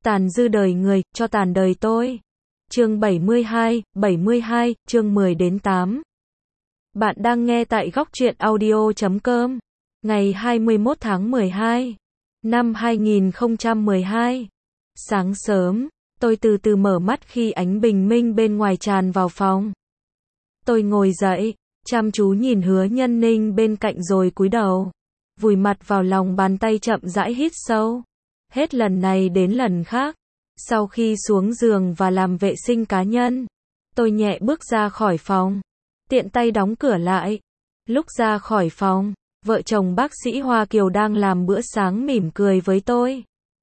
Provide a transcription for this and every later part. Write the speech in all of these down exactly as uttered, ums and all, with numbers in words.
Tàn dư đời người, cho tàn đời tôi. Chương bảy mươi hai, bảy mươi hai, chương mười đến tám. Bạn đang nghe tại góc truyện audio chấm com. Ngày hai mươi mốt tháng mười hai, năm hai nghìn không trăm mười hai. Sáng sớm, tôi từ từ mở mắt khi ánh bình minh bên ngoài tràn vào phòng. Tôi ngồi dậy, chăm chú nhìn Hứa Nhân Ninh bên cạnh rồi cúi đầu, vùi mặt vào lòng bàn tay chậm rãi hít sâu. Hết lần này đến lần khác, sau khi xuống giường và làm vệ sinh cá nhân, tôi nhẹ bước ra khỏi phòng, tiện tay đóng cửa lại. Lúc ra khỏi phòng, vợ chồng bác sĩ Hoa Kiều đang làm bữa sáng mỉm cười với tôi.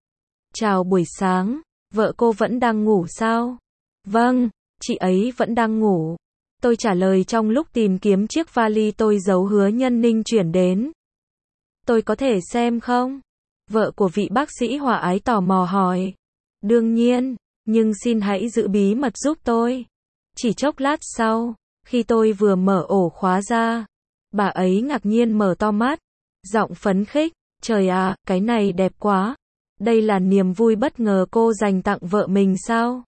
Chào buổi sáng, vợ cô vẫn đang ngủ sao? Vâng, chị ấy vẫn đang ngủ. Tôi trả lời trong lúc tìm kiếm chiếc vali tôi giấu Hứa Nhân Ninh chuyển đến. Tôi có thể xem không? Vợ của vị bác sĩ hòa ái tò mò hỏi. Đương nhiên, nhưng xin hãy giữ bí mật giúp tôi. Chỉ chốc lát sau, khi tôi vừa mở ổ khóa ra, bà ấy ngạc nhiên mở to mắt, giọng phấn khích, trời ạ, cái này đẹp quá. Đây là niềm vui bất ngờ cô dành tặng vợ mình sao?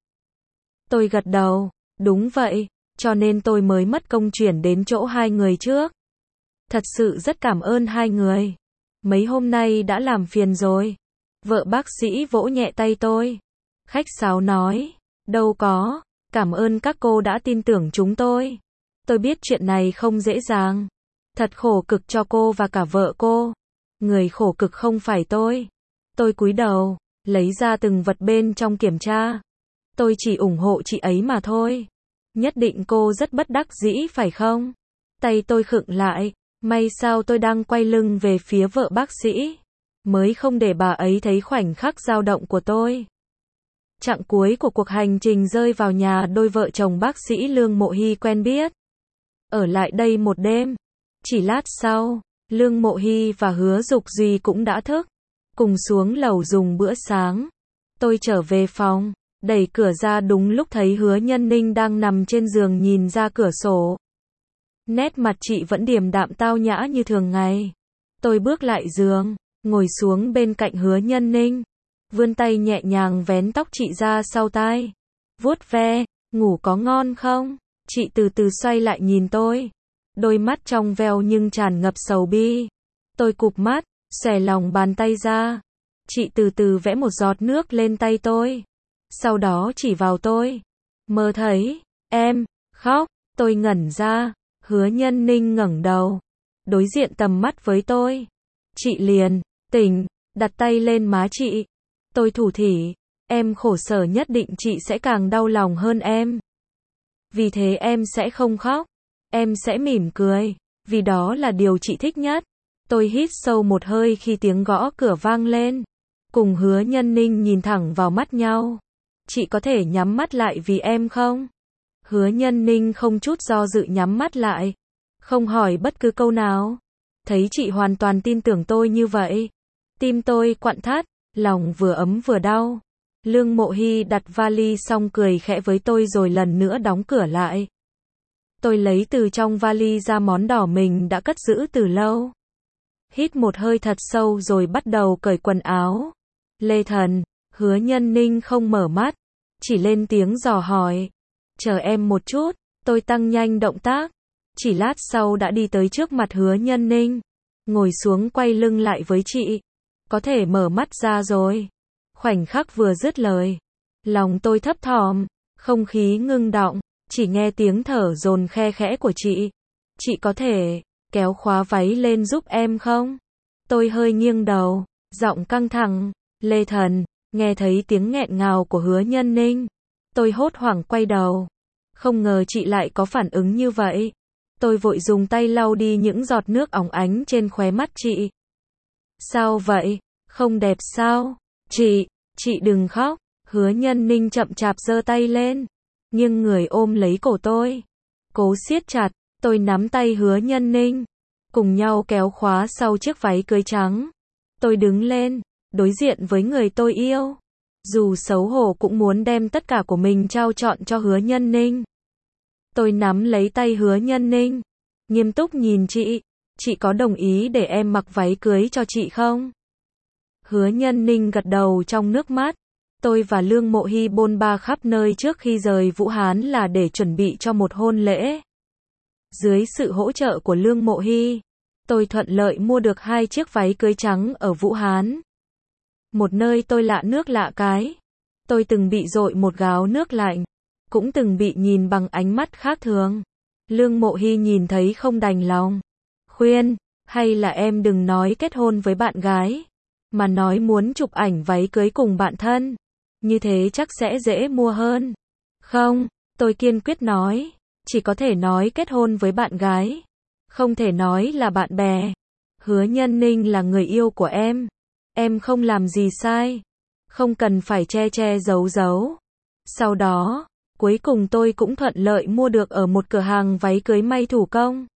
Tôi gật đầu, đúng vậy, cho nên tôi mới mất công chuyển đến chỗ hai người trước. Thật sự rất cảm ơn hai người. Mấy hôm nay đã làm phiền rồi. Vợ bác sĩ vỗ nhẹ tay tôi. Khách sáo nói, đâu có, cảm ơn các cô đã tin tưởng chúng tôi. Tôi biết chuyện này không dễ dàng. Thật khổ cực cho cô và cả vợ cô. Người khổ cực không phải tôi. Tôi cúi đầu, lấy ra từng vật bên trong kiểm tra. Tôi chỉ ủng hộ chị ấy mà thôi. Nhất định cô rất bất đắc dĩ phải không? Tay tôi khựng lại. May sao tôi đang quay lưng về phía vợ bác sĩ, mới không để bà ấy thấy khoảnh khắc dao động của tôi. Chặng cuối của cuộc hành trình rơi vào nhà đôi vợ chồng bác sĩ Lương Mộ Hy quen biết. Ở lại đây một đêm. Chỉ lát sau, Lương Mộ Hy và Hứa Dục Duy cũng đã thức, cùng xuống lầu dùng bữa sáng. Tôi trở về phòng, đẩy cửa ra đúng lúc thấy Hứa Nhân Ninh đang nằm trên giường nhìn ra cửa sổ. Nét mặt chị vẫn điềm đạm tao nhã như thường ngày. Tôi bước lại giường, ngồi xuống bên cạnh Hứa Nhân Ninh, vươn tay nhẹ nhàng vén tóc chị ra sau tai, vuốt ve, ngủ có ngon không? Chị từ từ xoay lại nhìn tôi, đôi mắt trong veo nhưng tràn ngập sầu bi. Tôi cụp mắt, xòe lòng bàn tay ra. Chị từ từ vẽ một giọt nước lên tay tôi, sau đó chỉ vào tôi. Mơ thấy, em, khóc. Tôi ngẩn ra. Hứa Nhân Ninh ngẩng đầu, đối diện tầm mắt với tôi. Chị liền, tỉnh, đặt tay lên má chị. Tôi thủ thỉ, em khổ sở nhất định chị sẽ càng đau lòng hơn em. Vì thế em sẽ không khóc, em sẽ mỉm cười, vì đó là điều chị thích nhất. Tôi hít sâu một hơi khi tiếng gõ cửa vang lên. Cùng Hứa Nhân Ninh nhìn thẳng vào mắt nhau. Chị có thể nhắm mắt lại vì em không? Hứa Nhân Ninh không chút do dự nhắm mắt lại, không hỏi bất cứ câu nào. Thấy chị hoàn toàn tin tưởng tôi như vậy, tim tôi quặn thắt, lòng vừa ấm vừa đau. Lương Mộ Hy đặt vali xong cười khẽ với tôi rồi lần nữa đóng cửa lại. Tôi lấy từ trong vali ra món đỏ mình đã cất giữ từ lâu. Hít một hơi thật sâu rồi bắt đầu cởi quần áo. Lê Thần, Hứa Nhân Ninh không mở mắt, chỉ lên tiếng dò hỏi. Chờ em một chút, tôi tăng nhanh động tác. Chỉ lát sau đã đi tới trước mặt Hứa Nhân Ninh, ngồi xuống quay lưng lại với chị. Có thể mở mắt ra rồi. Khoảnh khắc vừa dứt lời, lòng tôi thấp thỏm, không khí ngưng đọng, chỉ nghe tiếng thở dồn khe khẽ của chị. Chị có thể kéo khóa váy lên giúp em không? Tôi hơi nghiêng đầu, giọng căng thẳng. Lê Thần, nghe thấy tiếng nghẹn ngào của Hứa Nhân Ninh. Tôi hốt hoảng quay đầu. Không ngờ chị lại có phản ứng như vậy. Tôi vội dùng tay lau đi những giọt nước óng ánh trên khóe mắt chị. Sao vậy? Không đẹp sao? Chị, chị đừng khóc. Hứa Nhân Ninh chậm chạp giơ tay lên, nghiêng người ôm lấy cổ tôi, cố siết chặt. Tôi nắm tay Hứa Nhân Ninh, cùng nhau kéo khóa sau chiếc váy cưới trắng. Tôi đứng lên, đối diện với người tôi yêu. Dù xấu hổ cũng muốn đem tất cả của mình trao trọn cho Hứa Nhân Ninh. Tôi nắm lấy tay Hứa Nhân Ninh, nghiêm túc nhìn chị. Chị có đồng ý để em mặc váy cưới cho chị không? Hứa Nhân Ninh gật đầu trong nước mắt. Tôi và Lương Mộ Hy bôn ba khắp nơi trước khi rời Vũ Hán là để chuẩn bị cho một hôn lễ. Dưới sự hỗ trợ của Lương Mộ Hy, tôi thuận lợi mua được hai chiếc váy cưới trắng ở Vũ Hán. Một nơi tôi lạ nước lạ cái. Tôi từng bị dội một gáo nước lạnh, cũng từng bị nhìn bằng ánh mắt khác thường. Lương Mộ Hy nhìn thấy không đành lòng, khuyên, hay là em đừng nói kết hôn với bạn gái, mà nói muốn chụp ảnh váy cưới cùng bạn thân. Như thế chắc sẽ dễ mua hơn. Không, tôi kiên quyết nói, chỉ có thể nói kết hôn với bạn gái, không thể nói là bạn bè. Hứa Nhân Ninh là người yêu của em, em không làm gì sai, không cần phải che che giấu giấu. Sau đó, cuối cùng tôi cũng thuận lợi mua được ở một cửa hàng váy cưới may thủ công.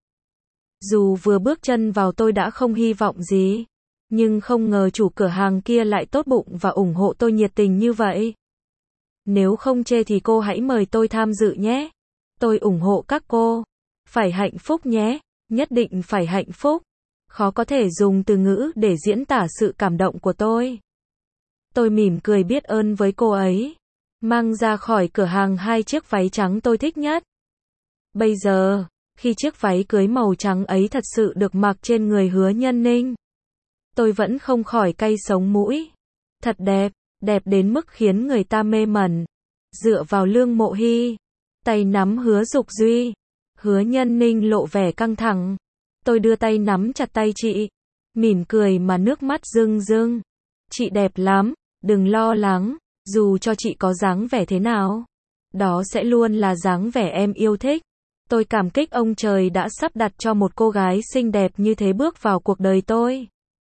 Dù vừa bước chân vào tôi đã không hy vọng gì, nhưng không ngờ chủ cửa hàng kia lại tốt bụng và ủng hộ tôi nhiệt tình như vậy. Nếu không chê thì cô hãy mời tôi tham dự nhé. Tôi ủng hộ các cô. Phải hạnh phúc nhé, nhất định phải hạnh phúc. Khó có thể dùng từ ngữ để diễn tả sự cảm động của tôi. Tôi mỉm cười biết ơn với cô ấy, mang ra khỏi cửa hàng hai chiếc váy trắng tôi thích nhất. Bây giờ, khi chiếc váy cưới màu trắng ấy thật sự được mặc trên người Hứa Nhân Ninh, tôi vẫn không khỏi cay sống mũi. Thật đẹp, đẹp đến mức khiến người ta mê mẩn. Dựa vào Lương Mộ Hy, tay nắm Hứa Dục Duy, Hứa Nhân Ninh lộ vẻ căng thẳng. Tôi đưa tay nắm chặt tay chị, mỉm cười mà nước mắt rưng rưng. Chị đẹp lắm, đừng lo lắng, dù cho chị có dáng vẻ thế nào, đó sẽ luôn là dáng vẻ em yêu thích. Tôi cảm kích ông trời đã sắp đặt cho một cô gái xinh đẹp như thế bước vào cuộc đời tôi.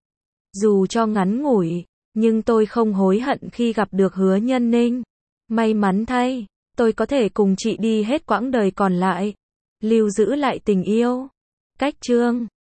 Dù cho ngắn ngủi, nhưng tôi không hối hận khi gặp được Hứa Nhân Ninh. May mắn thay, tôi có thể cùng chị đi hết quãng đời còn lại, lưu giữ lại tình yêu. Cách chương